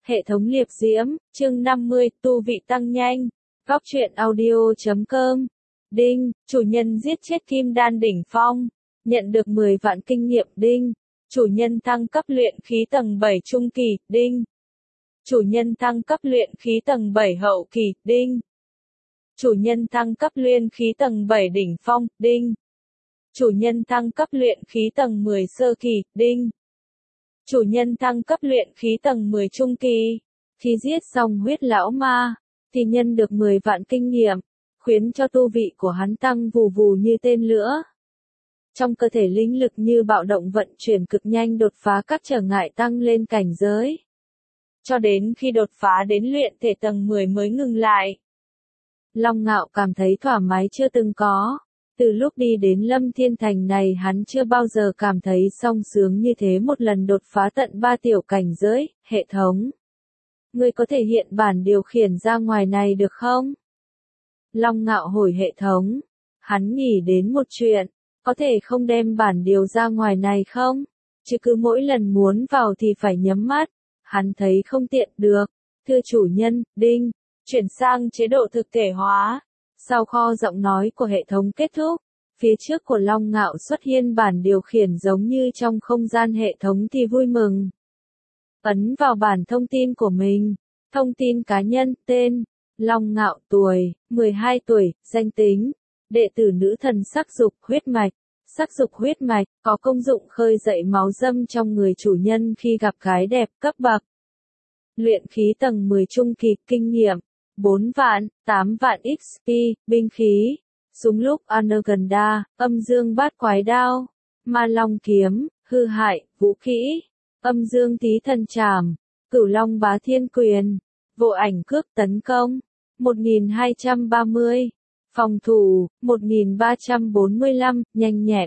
Hệ thống liệp diễm, chương 50, tu vị tăng nhanh. Góc truyện audio.com. Đinh, chủ nhân giết chết kim đan đỉnh phong. Nhận được 10 vạn kinh nghiệm. Đinh, chủ nhân thăng cấp luyện khí tầng 7 trung kỳ. Đinh, chủ nhân thăng cấp luyện khí tầng 7 hậu kỳ. Đinh, chủ nhân thăng cấp luyện khí tầng 7 đỉnh phong. Đinh, chủ nhân thăng cấp luyện khí tầng 10 sơ kỳ. Đinh, chủ nhân thăng cấp luyện khí tầng 10 trung kỳ. Khi giết xong huyết lão ma, thì nhân được 10 vạn kinh nghiệm, khiến cho tu vị của hắn tăng vù vù như tên lửa. Trong cơ thể linh lực như bạo động vận chuyển cực nhanh, đột phá các trở ngại, tăng lên cảnh giới. Cho đến khi đột phá đến luyện thể tầng 10 mới ngừng lại. Long Ngạo cảm thấy thoải mái chưa từng có. Từ lúc đi đến Lâm Thiên Thành này hắn chưa bao giờ cảm thấy sung sướng như thế. Một lần đột phá tận 3 tiểu cảnh giới. Hệ thống, ngươi có thể hiện bản điều khiển ra ngoài này được không? Long Ngạo hỏi hệ thống. Hắn nghĩ đến một chuyện, có thể không đem bản điều ra ngoài này không? Chứ cứ mỗi lần muốn vào thì phải nhắm mắt. Hắn thấy không tiện được. Thưa chủ nhân. Đinh, chuyển sang chế độ thực thể hóa. Sau kho giọng nói của hệ thống kết thúc, phía trước của Long Ngạo xuất hiện bản điều khiển giống như trong không gian. Hệ thống thì vui mừng. Ấn vào bản thông tin của mình. Thông tin cá nhân, tên, Long Ngạo, tuổi, 12 tuổi, danh tính, đệ tử nữ thần sắc dục huyết mạch. Sắc dục huyết mạch, có công dụng khơi dậy máu dâm trong người chủ nhân khi gặp gái đẹp. Cấp bậc luyện khí tầng 10 trung kỳ. Kinh nghiệm 4 vạn, 8 vạn XP, binh khí, súng lúc Anaganda, âm dương bát quái đao, ma long kiếm, hư hại, vũ khí, âm dương tí thần trảm, cửu long bá thiên quyền, vô ảnh cước tấn công, 1230, phòng thủ, 1345, nhanh nhẹn,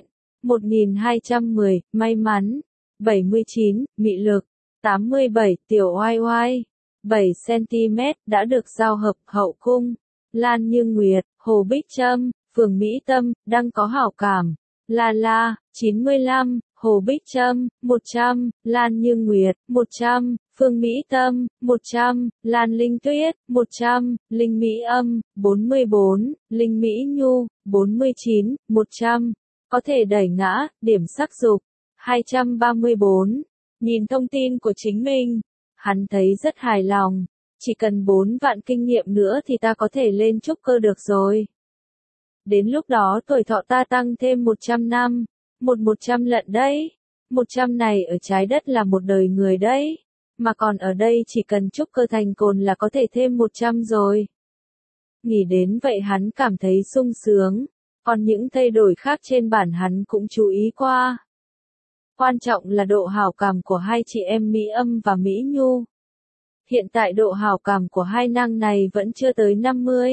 1210, may mắn, 79, mị lực, 87, tiểu oai oai. 7cm đã được giao hợp. Hậu cung, Lan Như Nguyệt, Hồ Bích Trâm, phường Mỹ Tâm, đang có hảo cảm. La La, 95, Hồ Bích Trâm, 100, Lan Như Nguyệt, 100, phường Mỹ Tâm, 100, Lan Linh Tuyết, 100, Linh Mỹ Âm, 44, Linh Mỹ Nhu, 49, 100. Có thể đẩy ngã, điểm sắc dục, 234. Nhìn thông tin của chính mình, hắn thấy rất hài lòng. Chỉ cần 4 vạn kinh nghiệm nữa thì ta có thể lên trúc cơ được rồi. Đến lúc đó tuổi thọ ta tăng thêm 100 năm. 100 lận đấy. 100 này ở trái đất là một đời người đấy. Mà còn ở đây chỉ cần trúc cơ thành cồn là có thể thêm 100 rồi. Nghĩ đến vậy hắn cảm thấy sung sướng. Còn những thay đổi khác trên bản hắn cũng chú ý qua. Quan trọng là độ hảo cảm của hai chị em Mỹ Âm và Mỹ Nhu. Hiện tại độ hảo cảm của hai nàng này vẫn chưa tới 50.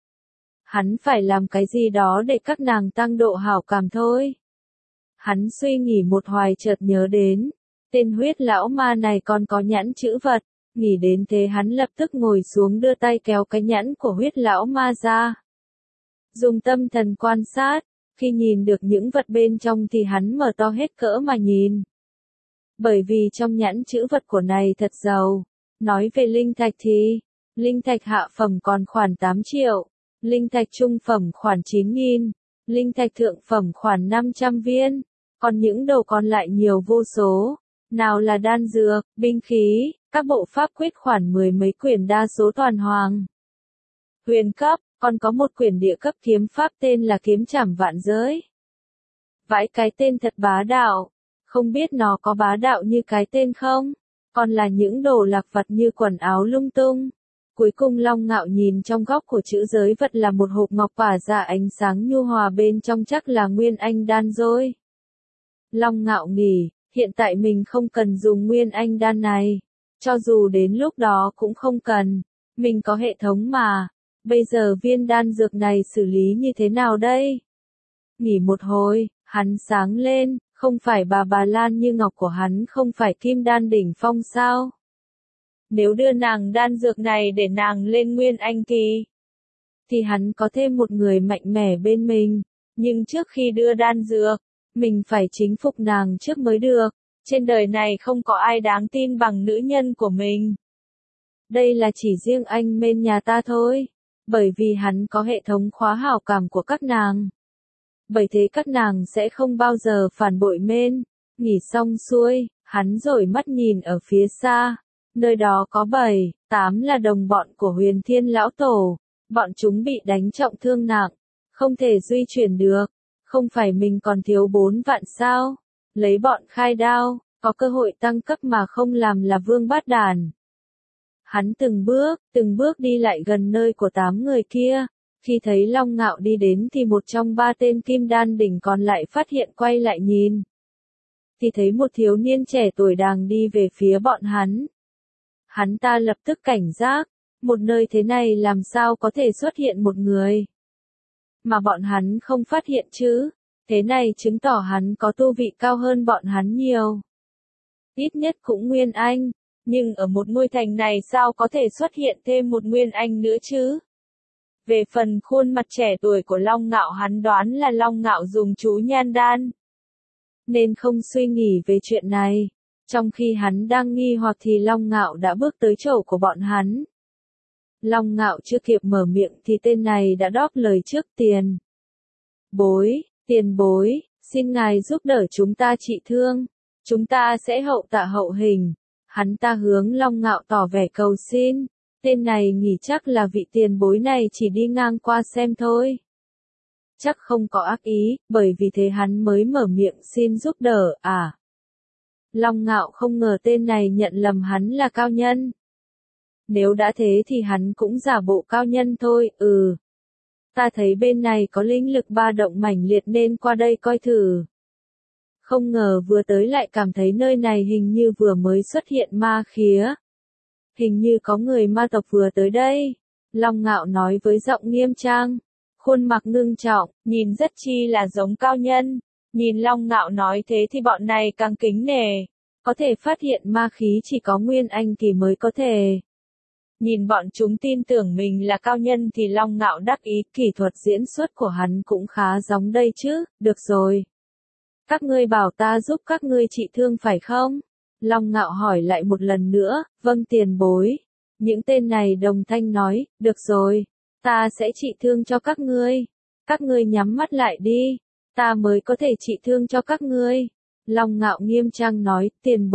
Hắn phải làm cái gì đó để các nàng tăng độ hảo cảm thôi. Hắn suy nghĩ một hoài chợt nhớ đến, tên huyết lão ma này còn có nhãn chữ vật. Nghĩ đến thế hắn lập tức ngồi xuống đưa tay kéo cái nhãn của huyết lão ma ra. Dùng tâm thần quan sát. Khi nhìn được những vật bên trong thì hắn mở to hết cỡ mà nhìn. Bởi vì trong nhãn chữ vật của này thật giàu. Nói về linh thạch thì, linh thạch hạ phẩm còn khoảng 8 triệu, linh thạch trung phẩm khoảng 9.000, linh thạch thượng phẩm khoảng 500 viên, còn những đồ còn lại nhiều vô số. Nào là đan dược, binh khí, các bộ pháp quyết khoảng 10 mấy quyển, đa số toàn hoàng huyền cấp. Còn có một quyển địa cấp kiếm pháp tên là kiếm trảm vạn giới. Vãi, cái tên thật bá đạo. Không biết nó có bá đạo như cái tên không? Còn là những đồ lạc vặt như quần áo lung tung. Cuối cùng Long Ngạo nhìn trong góc của chữ giới vật là một hộp ngọc tỏa ra ánh sáng nhu hòa, bên trong chắc là nguyên anh đan rồi. Long Ngạo nghĩ, hiện tại mình không cần dùng nguyên anh đan này. Cho dù đến lúc đó cũng không cần. Mình có hệ thống mà. Bây giờ viên đan dược này xử lý như thế nào đây? Nghỉ một hồi, hắn sáng lên, không phải bà Lan Như Ngọc của hắn không phải kim đan đỉnh phong sao? Nếu đưa nàng đan dược này để nàng lên nguyên anh kỳ, thì hắn có thêm một người mạnh mẽ bên mình. Nhưng trước khi đưa đan dược, mình phải chính phục nàng trước mới được. Trên đời này không có ai đáng tin bằng nữ nhân của mình. Đây là chỉ riêng anh bên nhà ta thôi. Bởi vì hắn có hệ thống khóa hảo cảm của các nàng. Bởi thế các nàng sẽ không bao giờ phản bội men. Nghỉ xong xuôi, hắn rồi mắt nhìn ở phía xa. Nơi đó có 7, 8 là đồng bọn của Huyền Thiên Lão Tổ. Bọn chúng bị đánh trọng thương nặng. Không thể duy chuyển được. Không phải mình còn thiếu 4 vạn sao? Lấy bọn khai đao, có cơ hội tăng cấp mà không làm là vương bát đàn. Hắn từng bước đi lại gần nơi của 8 người kia. Khi thấy Long Ngạo đi đến thì một trong 3 tên kim đan đỉnh còn lại phát hiện quay lại nhìn. Thì thấy một thiếu niên trẻ tuổi đang đi về phía bọn hắn. Hắn ta lập tức cảnh giác, một nơi thế này làm sao có thể xuất hiện một người. Mà bọn hắn không phát hiện chứ, thế này chứng tỏ hắn có tu vị cao hơn bọn hắn nhiều. Ít nhất cũng Nguyên Anh, nhưng ở một ngôi thành này sao có thể xuất hiện thêm một Nguyên Anh nữa chứ? Về phần khuôn mặt trẻ tuổi của Long Ngạo hắn đoán là Long Ngạo dùng chú nhan đan. Nên không suy nghĩ về chuyện này. Trong khi hắn đang nghi hoặc thì Long Ngạo đã bước tới chỗ của bọn hắn. Long Ngạo chưa kịp mở miệng thì tên này đã đáp lời trước tiền bối, xin ngài giúp đỡ chúng ta trị thương. Chúng ta sẽ hậu tạ hậu hình. Hắn ta hướng Long Ngạo tỏ vẻ cầu xin. Tên này nghĩ chắc là vị tiền bối này chỉ đi ngang qua xem thôi. Chắc không có ác ý, bởi vì thế hắn mới mở miệng xin giúp đỡ à. Long Ngạo không ngờ tên này nhận lầm hắn là cao nhân. Nếu đã thế thì hắn cũng giả bộ cao nhân thôi, Ta thấy bên này có linh lực ba động mãnh liệt nên qua đây coi thử. Không ngờ vừa tới lại cảm thấy nơi này hình như vừa mới xuất hiện ma khía. Hình như có người ma tộc vừa tới đây. Long Ngạo nói với giọng nghiêm trang. Khuôn mặt ngưng trọng, nhìn rất chi là giống cao nhân. Nhìn Long Ngạo nói thế thì bọn này càng kính nể. Có thể phát hiện ma khí chỉ có Nguyên Anh kỳ mới có thể. Nhìn bọn chúng tin tưởng mình là cao nhân thì Long Ngạo đắc ý, kỹ thuật diễn xuất của hắn cũng khá giống đây chứ, được rồi. Các ngươi bảo ta giúp các ngươi trị thương phải không? Long Ngạo hỏi lại một lần nữa, vâng tiền bối. Những tên này đồng thanh nói, được rồi, ta sẽ trị thương cho các ngươi. Các ngươi nhắm mắt lại đi, ta mới có thể trị thương cho các ngươi. Long Ngạo nghiêm trang nói, tiền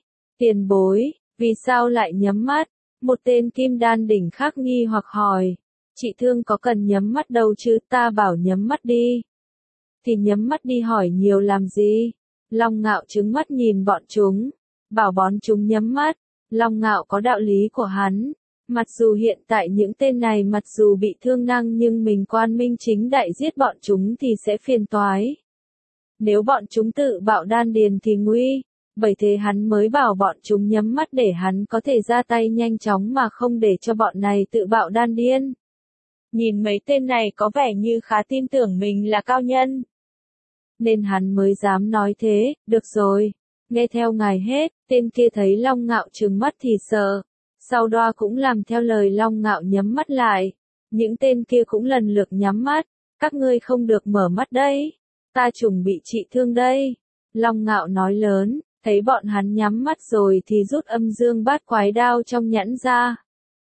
bối, vì sao lại nhắm mắt? Một tên kim đan đỉnh khác nghi hoặc hỏi, trị thương có cần nhắm mắt đâu chứ, ta bảo nhắm mắt đi. Thì nhắm mắt đi hỏi nhiều làm gì? Long Ngạo trừng mắt nhìn bọn chúng, bảo bọn chúng nhắm mắt. Long Ngạo có đạo lý của hắn. Mặc dù hiện tại những tên này mặc dù bị thương năng nhưng mình quan minh chính đại giết bọn chúng thì sẽ phiền toái. Nếu bọn chúng tự bạo đan điền thì nguy. Bởi thế hắn mới bảo bọn chúng nhắm mắt để hắn có thể ra tay nhanh chóng mà không để cho bọn này tự bạo đan điên. Nhìn mấy tên này có vẻ như khá tin tưởng mình là cao nhân. Nên hắn mới dám nói thế, được rồi, nghe theo ngài hết. Tên kia thấy Long Ngạo trừng mắt thì sợ. Sau đó cũng làm theo lời Long Ngạo nhắm mắt lại. Những tên kia cũng lần lượt nhắm mắt. Các ngươi không được mở mắt đấy. Ta chuẩn bị trị thương đây. Long Ngạo nói lớn. Thấy bọn hắn nhắm mắt rồi thì rút âm dương bát quái đao trong nhẫn ra.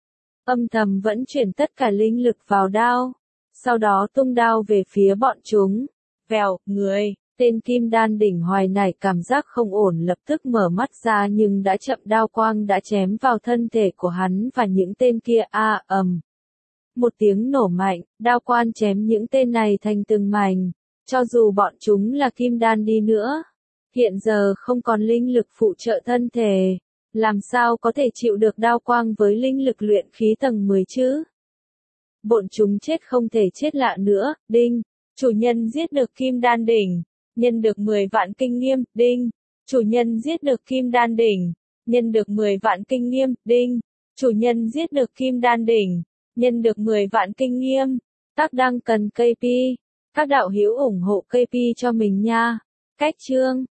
Âm thầm vẫn chuyển tất cả linh lực vào đao. Sau đó tung đao về phía bọn chúng. Vèo, tên kim đan đỉnh hoài nảy cảm giác không ổn lập tức mở mắt ra nhưng đã chậm, đao quang đã chém vào thân thể của hắn và những tên kia một tiếng nổ mạnh, đao quan chém những tên này thành từng mảnh. Cho dù bọn chúng là kim đan đi nữa. Hiện giờ không còn linh lực phụ trợ thân thể, làm sao có thể chịu được đao quang với linh lực luyện khí tầng 10 chứ? Bọn chúng chết không thể chết lạ nữa, đinh. Chủ nhân giết được kim đan đỉnh, nhân được 10 vạn kinh nghiệm, đinh. Chủ nhân giết được kim đan đỉnh, nhân được 10 vạn kinh nghiệm, đinh. Chủ nhân giết được kim đan đỉnh, nhân được 10 vạn kinh nghiệm. Tác đăng cần KP. Các đạo hữu ủng hộ KP cho mình nha. Cách chương